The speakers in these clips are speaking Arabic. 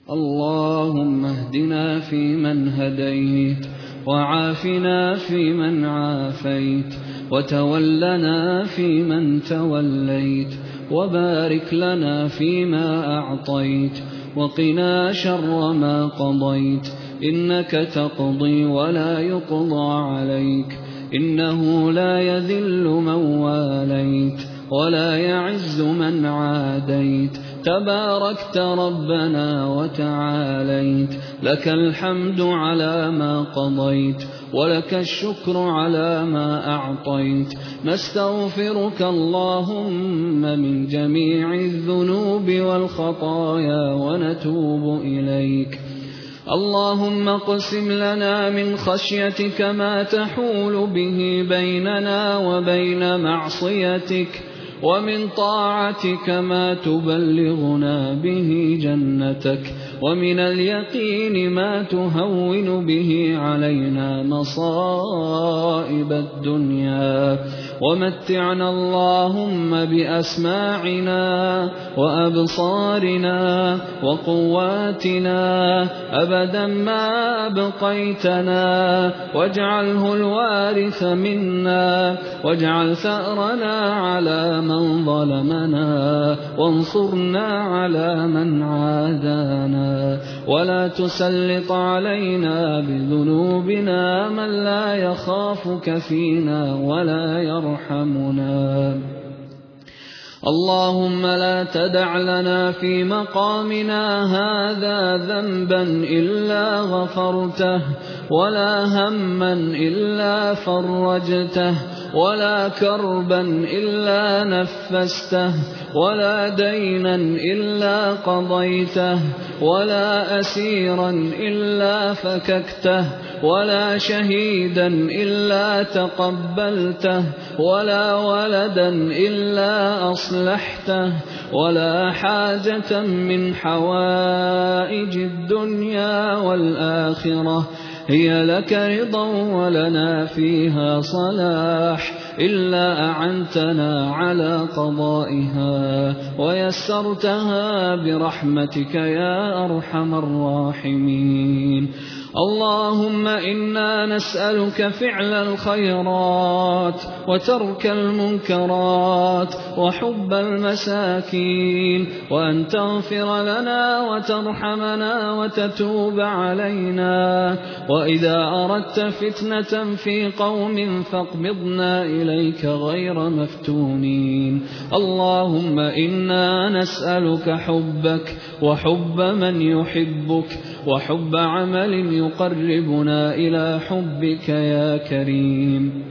اللهم اهدنا فيمن هديت، وعافنا فيمن عافيت، وتولنا فيمن توليت، وبارك لنا فيما أعطيت، وقنا شر ما قضيت، إنك تقضي ولا يقضى عليك، إنه لا يذل من واليت ولا يعز من عاديت، تباركت ربنا وتعاليت، لك الحمد على ما قضيت، ولك الشكر على ما أعطيت، نستغفرك اللهم من جميع الذنوب والخطايا ونتوب إليك. اللهم اقسم لنا من خشيتك ما تحول به بيننا وبين معصيتك، ومن طاعتك ما تبلغنا به جنتك، ومن اليقين ما تهون به علينا مصائب الدنيا، ومتعنا اللهم بأسماعنا وأبصارنا وقواتنا أبدا ما أبقيتنا، واجعله الوارث منا، واجعل ثأرنا على من ظلمنا، وانصرنا على من عادانا، ولا تسلط علينا بذنوبنا من لا يخافك فينا ولا يرحمنا. اللهم لا تدع لنا في مقامنا هذا ذنبا إلا غفرته، ولا هما إلا فرجته، ولا كربا إلا نفسته، ولا دينا إلا قضيته، ولا أسيرا إلا فككته، ولا شهيدا إلا تقبلته، ولا ولدا إلا أصلحته، ولا حاجة من حوائج الدنيا والآخرة هي لك رضا ولنا فيها صلاح إلا أعنتنا على قضائها ويسرتها برحمتك يا أرحم الراحمين. اللهم إنا نسألك فعل الخيرات وترك المنكرات وحب المساكين، وأن تغفر لنا وترحمنا وتتوب علينا، وإذا أردت فتنة في قوم فاقبضنا إليك غير مفتونين. اللهم إنا نسألك حبك وحب من يحبك وحب عمل يقربنا إلى حبك يا كريم.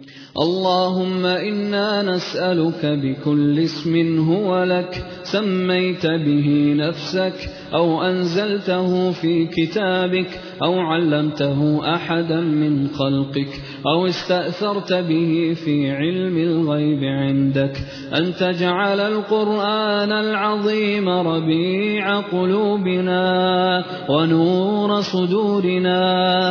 اللهم إنا نسألك بكل اسم هو لك سميت به نفسك أو أنزلته في كتابك أو علمته أحدا من خلقك أو استأثرت به في علم الغيب عندك، أن تجعل القرآن العظيم ربيع قلوبنا ونور صدورنا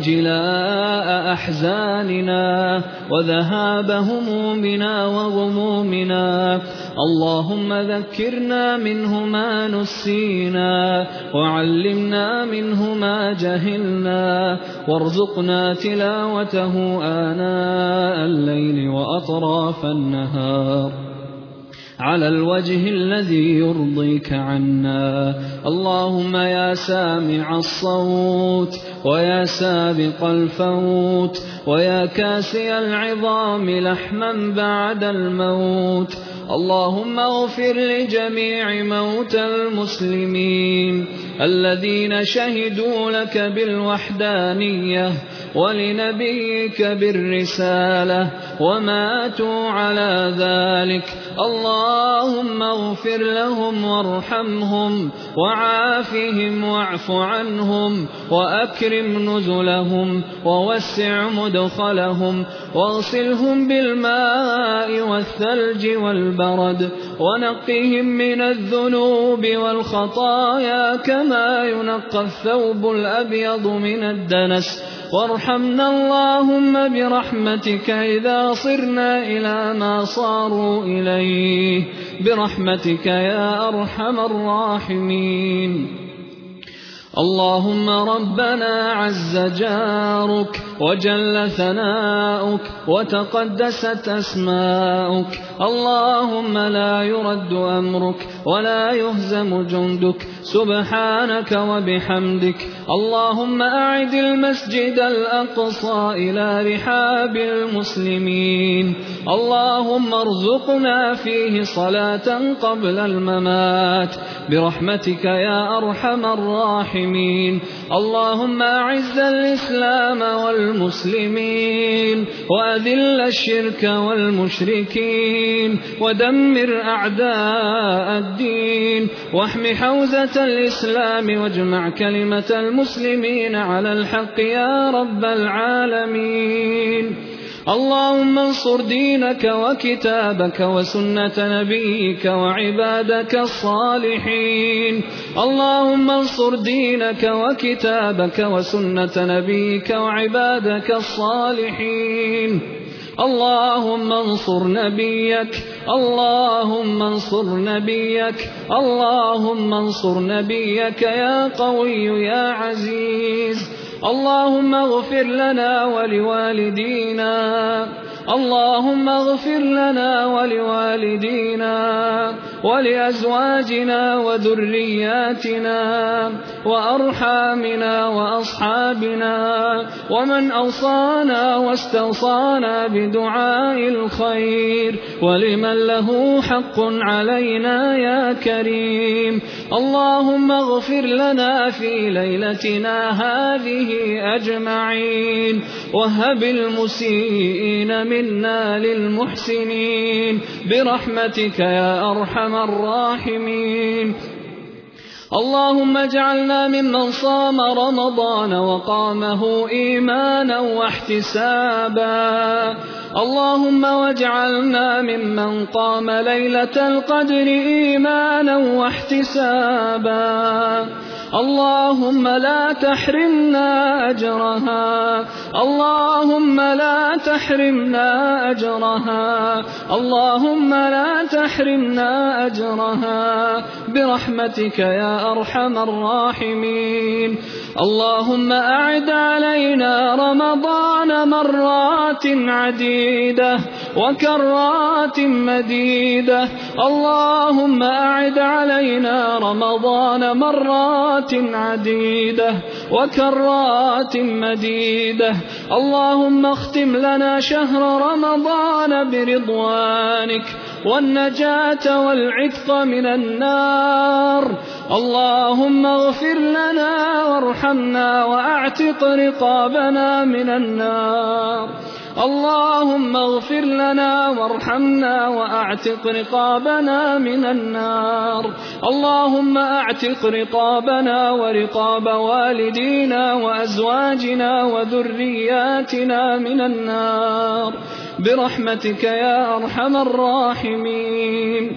وجلاء أحزاننا وذهاب همومنا وغمومنا. اللهم ذكرنا منه ما نسينا وعلمنا منه ما جهلنا، وارزقنا تلاوته آناء الليل وأطراف النهار على الوجه الذي يرضيك عنا. اللهم يا سامع الصوت ويا سابق الفوت ويا كاسي العظام لحما بعد الموت، اللهم اغفر لجميع موتى المسلمين الذين شهدوا لك بالوحدانية ولنبيك بالرسالة وماتوا على ذلك. اللهم اغفر لهم وارحمهم وعافهم واعف عنهم وأكرم نزلهم ووسع مدخلهم واغسلهم بالماء والثلج والبرد ونقهم من الذنوب والخطايا كما ينقى الثوب الأبيض من الدنس. وارحمنا اللهم برحمتك إذا صرنا إلى ما صاروا إليه برحمتك يا أرحم الراحمين. اللهم ربنا عز جارك وجل ثناؤك وتقدست أسماؤك، اللهم لا يرد أمرك ولا يهزم جندك، سبحانك وبحمدك. اللهم أعد المسجد الأقصى إلى رحاب المسلمين، اللهم ارزقنا فيه صلاة قبل الممات برحمتك يا أرحم الراحمين. اللهم أعز الإسلام والمسلمين وأذل الشرك والمشركين ودمر أعداء الدين، واحم حوزة الإسلام واجمع كلمة المسلمين على الحق يا رب العالمين. اللهم انصر دينك وكتابك وسنة نبيك وعبادك الصالحين، اللهم انصر دينك وكتابك وسنة نبيك وعبادك الصالحين. اللهم انصر نبيك، اللهم انصر نبيك، اللهم انصر نبيك يا قوي يا عزيز. اللهم اغفر لنا ولوالدينا، اللهم اغفر لنا ولوالدينا ولأزواجنا وذرياتنا وأرحامنا وأصحابنا ومن أوصانا واستوصانا بدعاء الخير ولمن له حق علينا يا كريم. اللهم اغفر لنا في ليلتنا هذه أجمعين، وهب المسيئين منا للمحسنين برحمتك يا أرحم الراحمين. اللهم اجعلنا ممن صام رمضان وقامه إيمانا واحتسابا، اللهم واجعلنا ممن قام ليلة القدر إيمانا واحتسابا. اللهم لا تحرمنا أجرها، اللهم لا تحرمنا أجرها، اللهم لا تحرمنا أجرها برحمتك يا أرحم الراحمين. اللهم أعد علينا رمضان مرات عديدة وكرات مديدة، اللهم أعد علينا رمضان مرات عديدة وكرات مديدة. اللهم اختم لنا شهر رمضان برضوانك والنجاة والعتق من النار. اللهم اغفر لنا وارحمنا وأعتق رقابنا من النار. اللهم اغفر لنا وارحمنا وأعتق رقابنا من النار. اللهم أعتق رقابنا ورقاب والدينا وأزواجنا وذرياتنا من النار برحمتك يا أرحم الراحمين.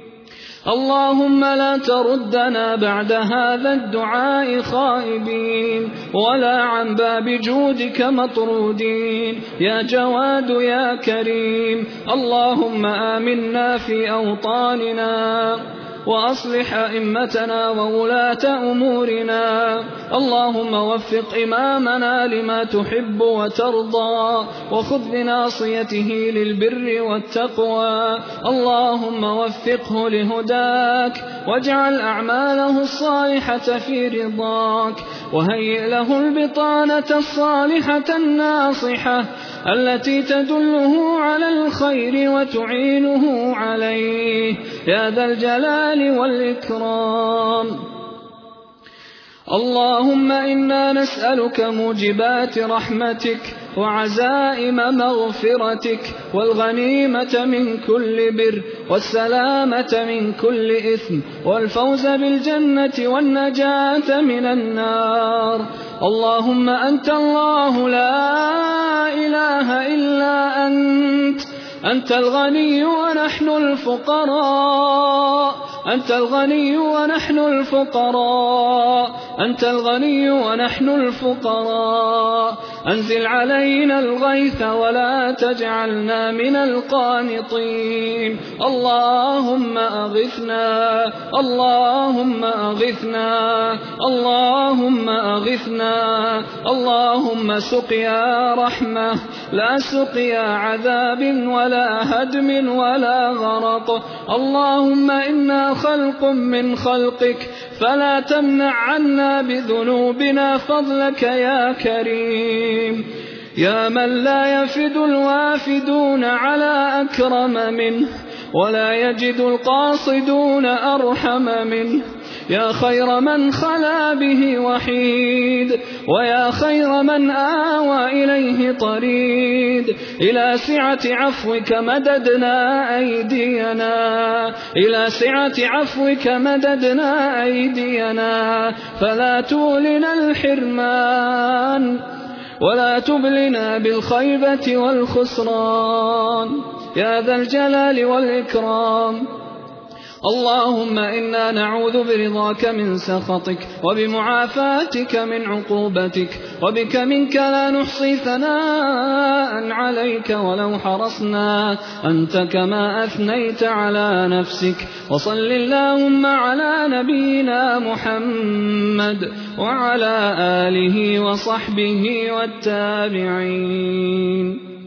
اللهم لا تردنا بعد هذا الدعاء خائبين ولا عن باب جودك مطرودين يا جواد يا كريم. اللهم آمنا في أوطاننا وأصلح أئمتنا وولاة أمورنا. اللهم وفق إمامنا لما تحب وترضى وخذ بناصيته للبر والتقوى. اللهم وفقه لهداك واجعل أعماله الصالحة في رضاك، وهيئ له البطانة الصالحة الناصحة التي تدله على الخير وتعينه عليه يا ذا الجلال والإكرام. اللهم إنا نسألك موجبات رحمتك وعزائم مغفرتك والغنيمة من كل بر والسلامة من كل إثم والفوز بالجنة والنجاة من النار. اللهم أنت الله لا إله إلا أنت الغني ونحن الفقراء، أنت الغني ونحن الفقراء، أنت الغني ونحن الفقراء، أنزل علينا الغيث ولا تجعلنا من القانطين. اللهم أغثنا، اللهم أغثنا، اللهم أغثنا، اللهم سقيا رحمة لا سقيا عذاب ولا هدم ولا غرق. اللهم إنا خلق من خلقك فلا تمنع عنا بذنوبنا فضلك يا كريم. يا من لا يفد الوافدون على أكرم منه ولا يجد القاصدون أرحم منه. يا خير من خلا به وحيد، ويا خير من آوى إليه طريد. إلى سعة عفوك مددنا أيدينا، إلى سعة عفوك مددنا أيدينا، فلا تولنا الحرمان ولا تبلنا بالخيبة والخسران يا ذا الجلال والإكرام. اللهم إنا نعوذ برضاك من سخطك وبمعافاتك من عقوبتك، وبك منك لا نحصي ثناء عليك ولو حرصنا أنت كما أثنيت على نفسك. وصل اللهم على نبينا محمد وعلى آله وصحبه والتابعين.